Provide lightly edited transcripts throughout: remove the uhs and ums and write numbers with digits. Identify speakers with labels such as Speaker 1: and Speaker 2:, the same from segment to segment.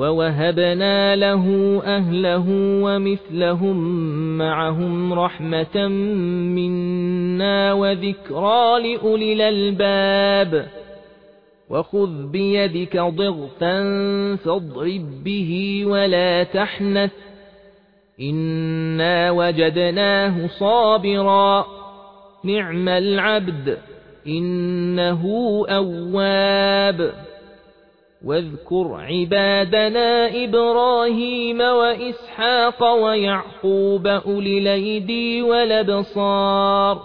Speaker 1: ووهبنا له أهله ومثلهم معهم رحمة منا وذكرى لأولي الألباب وخذ بيدك ضغثا فاضرب به ولا تحنث إنا وجدناه صابرا نعم العبد إنه أواب واذكر عبادنا إبراهيم وإسحاق ويعقوب أولي الأيدي والأبصار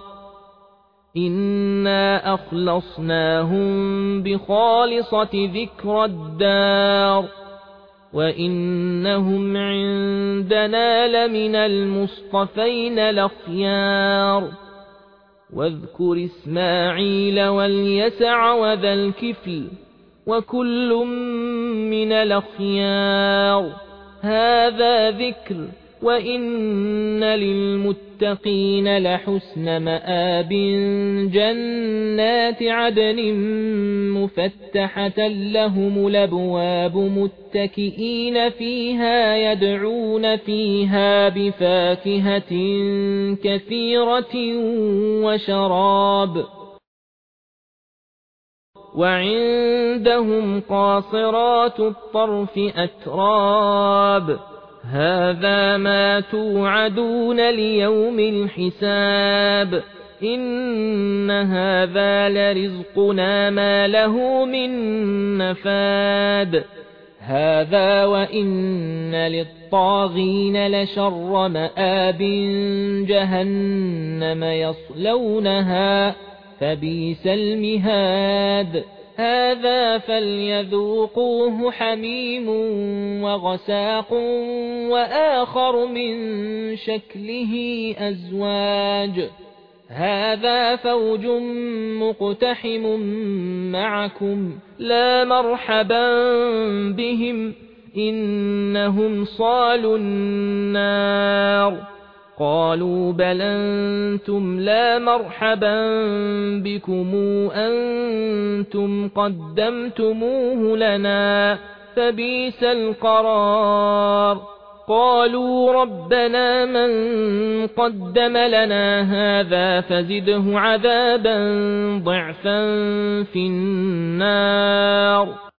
Speaker 1: إنا أخلصناهم بخالصة ذكر الدار وإنهم عندنا لمن المصطفين الأخيار واذكر إسماعيل واليسع وذا الكفل وكل من الأخيار هذا ذكر وإن للمتقين لحسن مآب جنات عدن مفتحة لهم الأبواب متكئين فيها يدعون فيها بفاكهة كثيرة وشراب وعندهم قاصرات الطرف أتراب هذا ما توعدون ليوم الحساب إن هذا لرزقنا ما له من نفاد هذا وإن للطاغين لشر مآب جهنم يصلونها فبئس المهاد هذا فليذوقوه حميم وغساق وآخر من شكله أزواج هذا فوج مقتحم معكم لا مرحبا بهم إنهم صالوا النار قالوا بل أنتم لا مرحبا بكم أنتم قدمتموه لنا فبئس القرار قالوا ربنا من قدم لنا هذا فزده عذابا ضعفا في النار